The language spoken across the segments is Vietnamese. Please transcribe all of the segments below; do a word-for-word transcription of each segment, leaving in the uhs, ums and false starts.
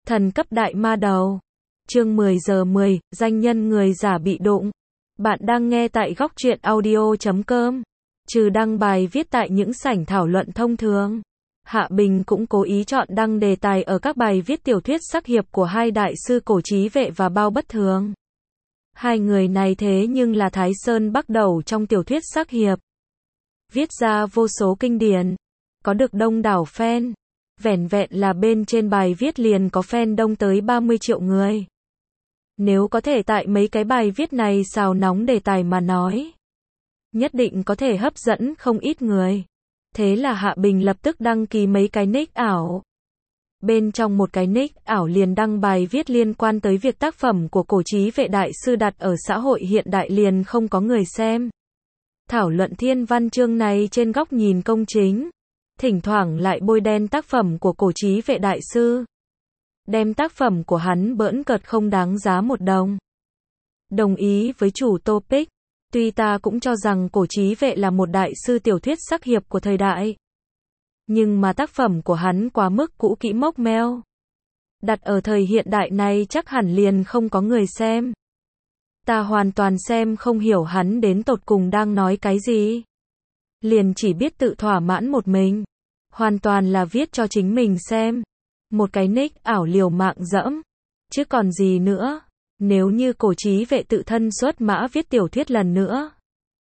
Thần cấp đại ma đầu. Chương mười giờ mười, danh nhân người giả bị đụng. Bạn đang nghe tại góc truyện audio chấm com. Trừ đăng bài viết tại những sảnh thảo luận thông thường, Hạ Bình cũng cố ý chọn đăng đề tài ở các bài viết tiểu thuyết sắc hiệp của hai đại sư Cổ Chí Vệ và Bao Bất Thường. Hai người này thế nhưng là Thái Sơn Bắc Đẩu trong tiểu thuyết sắc hiệp. Viết ra vô số kinh điển, có được đông đảo fan. Vẻn vẹn là bên trên bài viết liền có fan đông tới ba mươi triệu người. Nếu có thể tại mấy cái bài viết này xào nóng đề tài mà nói, nhất định có thể hấp dẫn không ít người. Thế là Hạ Bình lập tức đăng ký mấy cái nick ảo. Bên trong một cái nick ảo liền đăng bài viết liên quan tới việc tác phẩm của Cổ Chí Vệ đại sư đặt ở xã hội hiện đại liền không có người xem. Thảo luận thiên văn chương này trên góc nhìn công chính, thỉnh thoảng lại bôi đen tác phẩm của Cổ Chí Vệ đại sư, đem tác phẩm của hắn bỡn cợt không đáng giá một đồng. Đồng ý với chủ topic, tuy ta cũng cho rằng Cổ Chí Vệ là một đại sư tiểu thuyết sắc hiệp của thời đại, nhưng mà tác phẩm của hắn quá mức cũ kỹ mốc meo. Đặt ở thời hiện đại này chắc hẳn liền không có người xem. Ta hoàn toàn xem không hiểu hắn đến tột cùng đang nói cái gì. Liền chỉ biết tự thỏa mãn một mình. Hoàn toàn là viết cho chính mình xem. Một cái nick ảo liều mạng dẫm. Chứ còn gì nữa. Nếu như Cổ Chí Vệ tự thân xuất mã viết tiểu thuyết lần nữa,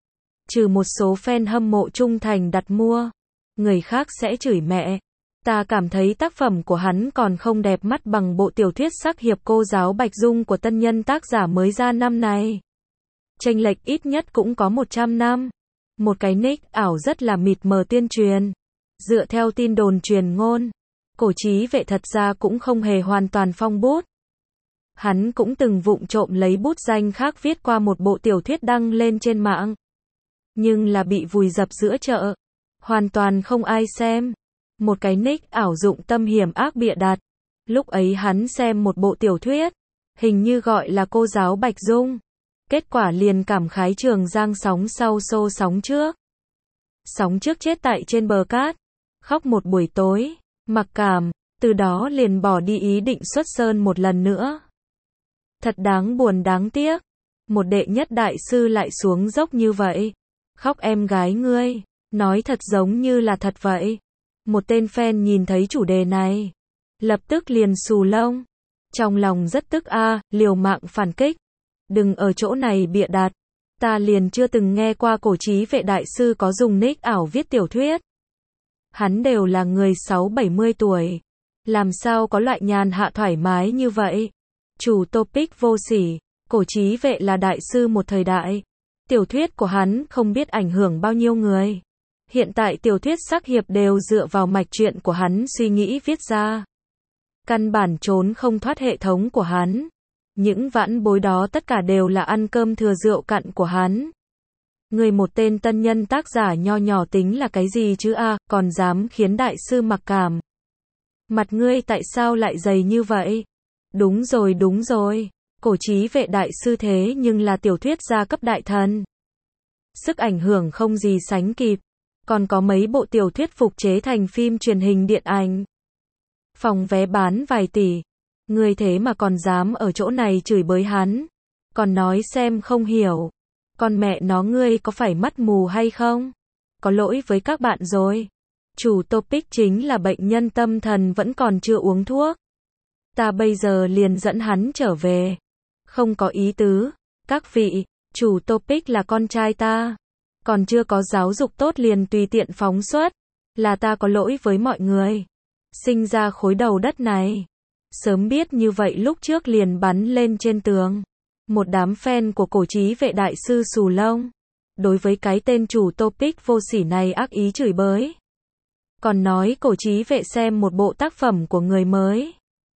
trừ một số fan hâm mộ trung thành đặt mua, người khác sẽ chửi mẹ. Ta cảm thấy tác phẩm của hắn còn không đẹp mắt bằng bộ tiểu thuyết sắc hiệp Cô Giáo Bạch Dung của tân nhân tác giả mới ra năm này. Chênh lệch ít nhất cũng có một trăm năm. Một cái nick ảo rất là mịt mờ tuyên truyền. Dựa theo tin đồn truyền ngôn, Cổ Chí Vệ thật ra cũng không hề hoàn toàn phong bút. Hắn cũng từng vụng trộm lấy bút danh khác viết qua một bộ tiểu thuyết đăng lên trên mạng. Nhưng là bị vùi dập giữa chợ. Hoàn toàn không ai xem. Một cái nick ảo dụng tâm hiểm ác bịa đặt. Lúc ấy hắn xem một bộ tiểu thuyết, hình như gọi là Cô Giáo Bạch Dung. Kết quả liền cảm khái Trường Giang sóng sau xô sóng trước. Sóng trước chết tại trên bờ cát. Khóc một buổi tối, mặc cảm, từ đó liền bỏ đi ý định xuất sơn một lần nữa. Thật đáng buồn đáng tiếc. Một đệ nhất đại sư lại xuống dốc như vậy. Khóc em gái ngươi, nói thật giống như là thật vậy. Một tên fan nhìn thấy chủ đề này, lập tức liền xù lông. Trong lòng rất tức a, à, liều mạng phản kích. Đừng ở chỗ này bịa đặt. Ta liền chưa từng nghe qua Cổ Chí Vệ đại sư có dùng nick ảo viết tiểu thuyết. Hắn đều là người sáu bảy mươi tuổi. Làm sao có loại nhàn hạ thoải mái như vậy? Chủ topic vô sỉ. Cổ Chí Vệ là đại sư một thời đại. Tiểu thuyết của hắn không biết ảnh hưởng bao nhiêu người. Hiện tại tiểu thuyết sắc hiệp đều dựa vào mạch truyện của hắn suy nghĩ viết ra. Căn bản trốn không thoát hệ thống của hắn. Những vãn bối đó tất cả đều là ăn cơm thừa rượu cặn của hắn. Người một tên tân nhân tác giả nho nhỏ tính là cái gì chứ a, à, còn dám khiến đại sư mặc cảm. Mặt ngươi tại sao lại dày như vậy? Đúng rồi đúng rồi. Cổ Chí Vệ đại sư thế nhưng là tiểu thuyết gia cấp đại thần. Sức ảnh hưởng không gì sánh kịp. Còn có mấy bộ tiểu thuyết phục chế thành phim truyền hình điện ảnh. Phòng vé bán vài tỷ. Ngươi thế mà còn dám ở chỗ này chửi bới hắn. Còn nói xem không hiểu. Còn mẹ nó ngươi có phải mắt mù hay không? Có lỗi với các bạn rồi. Chủ topic chính là bệnh nhân tâm thần vẫn còn chưa uống thuốc. Ta bây giờ liền dẫn hắn trở về. Không có ý tứ. Các vị, chủ topic là con trai ta. Còn chưa có giáo dục tốt liền tùy tiện phóng xuất. Là ta có lỗi với mọi người. Sinh ra khối đầu đất này. Sớm biết như vậy lúc trước liền bắn lên trên tường. Một đám fan của Cổ Chí Vệ đại sư xù lông. Đối với cái tên chủ topic vô sỉ này ác ý chửi bới. Còn nói Cổ Chí Vệ xem một bộ tác phẩm của người mới.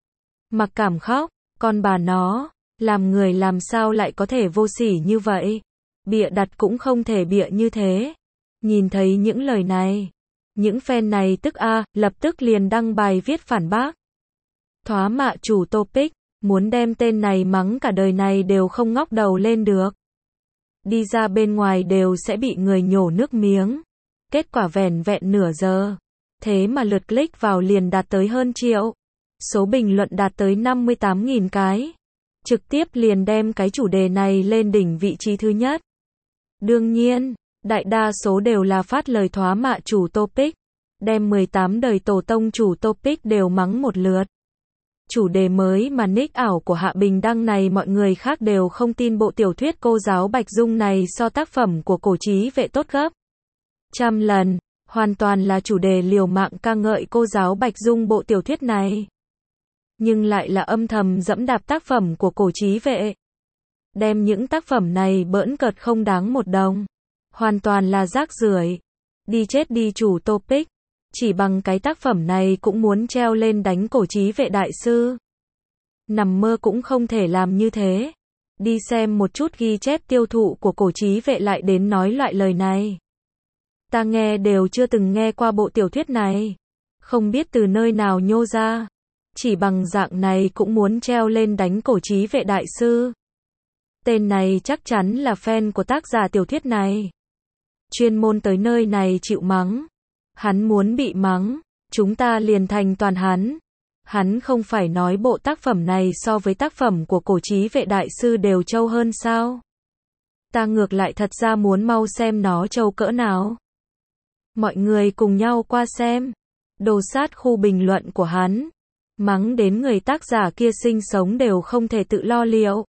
Mặc cảm khóc, con bà nó, làm người làm sao lại có thể vô sỉ như vậy. Bịa đặt cũng không thể bịa như thế. Nhìn thấy những lời này, những fan này tức a, à, lập tức liền đăng bài viết phản bác. Thoá mạ chủ topic, muốn đem tên này mắng cả đời này đều không ngóc đầu lên được. Đi ra bên ngoài đều sẽ bị người nhổ nước miếng. Kết quả vẻn vẹn nửa giờ. Thế mà lượt click vào liền đạt tới hơn triệu. Số bình luận đạt tới năm mươi tám nghìn cái. Trực tiếp liền đem cái chủ đề này lên đỉnh vị trí thứ nhất. Đương nhiên, đại đa số đều là phát lời thoá mạ chủ topic, đem mười tám đời tổ tông chủ topic đều mắng một lượt. Chủ đề mới mà nick ảo của Hạ Bình đăng này mọi người khác đều không tin bộ tiểu thuyết cô giáo Bạch Dung này so tác phẩm của Cổ Chí Vệ tốt gấp trăm lần, hoàn toàn là chủ đề liều mạng ca ngợi cô giáo Bạch Dung bộ tiểu thuyết này. Nhưng lại là âm thầm dẫm đạp tác phẩm của Cổ Chí Vệ. Đem những tác phẩm này bỡn cợt không đáng một đồng. Hoàn toàn là rác rưởi. Đi chết đi chủ topic. Chỉ bằng cái tác phẩm này cũng muốn treo lên đánh Cổ Chí Vệ đại sư. Nằm mơ cũng không thể làm như thế. Đi xem một chút ghi chép tiêu thụ của Cổ Chí Vệ lại đến nói loại lời này. Ta nghe đều chưa từng nghe qua bộ tiểu thuyết này. Không biết từ nơi nào nhô ra. Chỉ bằng dạng này cũng muốn treo lên đánh Cổ Chí Vệ đại sư. Tên này chắc chắn là fan của tác giả tiểu thuyết này. Chuyên môn tới nơi này chịu mắng. Hắn muốn bị mắng, chúng ta liền thành toàn hắn. Hắn không phải nói bộ tác phẩm này so với tác phẩm của Cổ Chí Vệ đại sư đều trâu hơn sao? Ta ngược lại thật ra muốn mau xem nó trâu cỡ nào. Mọi người cùng nhau qua xem. Đồ sát khu bình luận của hắn. Mắng đến người tác giả kia sinh sống đều không thể tự lo liệu.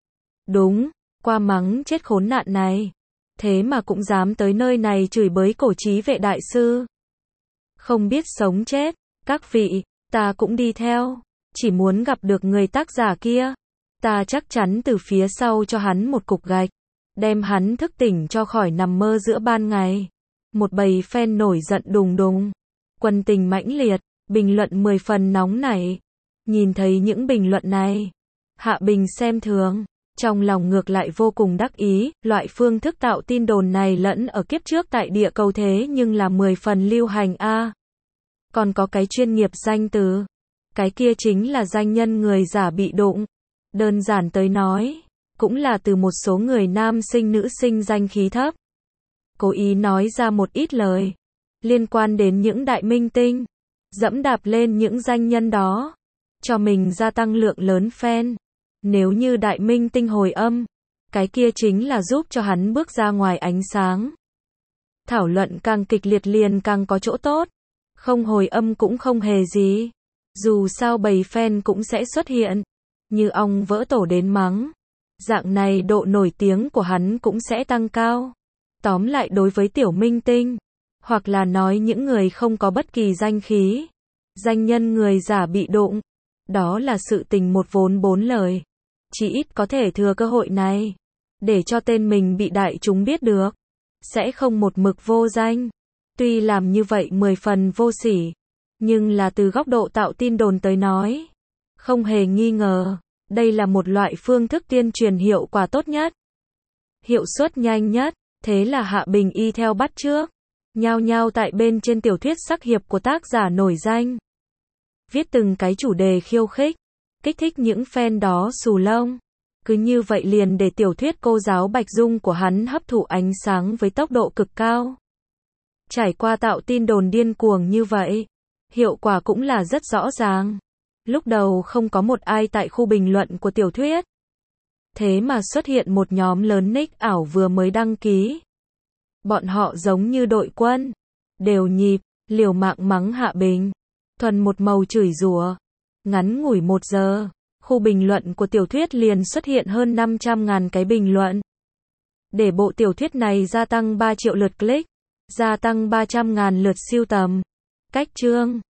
Đúng, qua mắng chết khốn nạn này. Thế mà cũng dám tới nơi này chửi bới Cổ Chí Vệ đại sư. Không biết sống chết, các vị, ta cũng đi theo. Chỉ muốn gặp được người tác giả kia. Ta chắc chắn từ phía sau cho hắn một cục gạch. Đem hắn thức tỉnh cho khỏi nằm mơ giữa ban ngày. Một bầy fan nổi giận đùng đùng. Quần tình mãnh liệt. Bình luận mười phần nóng nảy. Nhìn thấy những bình luận này, Hạ Bình xem thường, trong lòng ngược lại vô cùng đắc ý, loại phương thức tạo tin đồn này lẫn ở kiếp trước tại địa cầu thế nhưng là mười phần lưu hành a. À, còn có cái chuyên nghiệp danh từ, cái kia chính là danh nhân người giả bị đụng. Đơn giản tới nói, cũng là từ một số người nam sinh nữ sinh danh khí thấp, cố ý nói ra một ít lời liên quan đến những đại minh tinh. Dẫm đạp lên những danh nhân đó, cho mình gia tăng lượng lớn fan. Nếu như đại minh tinh hồi âm, cái kia chính là giúp cho hắn bước ra ngoài ánh sáng. Thảo luận càng kịch liệt liền càng có chỗ tốt. Không hồi âm cũng không hề gì. Dù sao bầy fan cũng sẽ xuất hiện. Như ong vỡ tổ đến mắng. Dạng này độ nổi tiếng của hắn cũng sẽ tăng cao. Tóm lại đối với tiểu minh tinh, hoặc là nói những người không có bất kỳ danh khí, danh nhân người giả bị đụng, đó là sự tình một vốn bốn lời. Chỉ ít có thể thừa cơ hội này, để cho tên mình bị đại chúng biết được, sẽ không một mực vô danh. Tuy làm như vậy mười phần vô sỉ, nhưng là từ góc độ tạo tin đồn tới nói, không hề nghi ngờ, đây là một loại phương thức tuyên truyền hiệu quả tốt nhất, hiệu suất nhanh nhất. Thế là Hạ Bình y theo bắt chước. Nhao nhao tại bên trên tiểu thuyết sắc hiệp của tác giả nổi danh. Viết từng cái chủ đề khiêu khích, kích thích những fan đó xù lông. Cứ như vậy liền để tiểu thuyết cô giáo Bạch Dung của hắn hấp thụ ánh sáng với tốc độ cực cao. Trải qua tạo tin đồn điên cuồng như vậy, hiệu quả cũng là rất rõ ràng. Lúc đầu không có một ai tại khu bình luận của tiểu thuyết. Thế mà xuất hiện một nhóm lớn nick ảo vừa mới đăng ký. Bọn họ giống như đội quân, đều nhịp, liều mạng mắng Hạ Bình. Thuần một màu chửi rủa. Ngắn ngủi một giờ, khu bình luận của tiểu thuyết liền xuất hiện hơn năm trăm ngàn cái bình luận. Để bộ tiểu thuyết này gia tăng ba triệu lượt click, gia tăng ba trăm ngàn lượt siêu tầm. Cách chương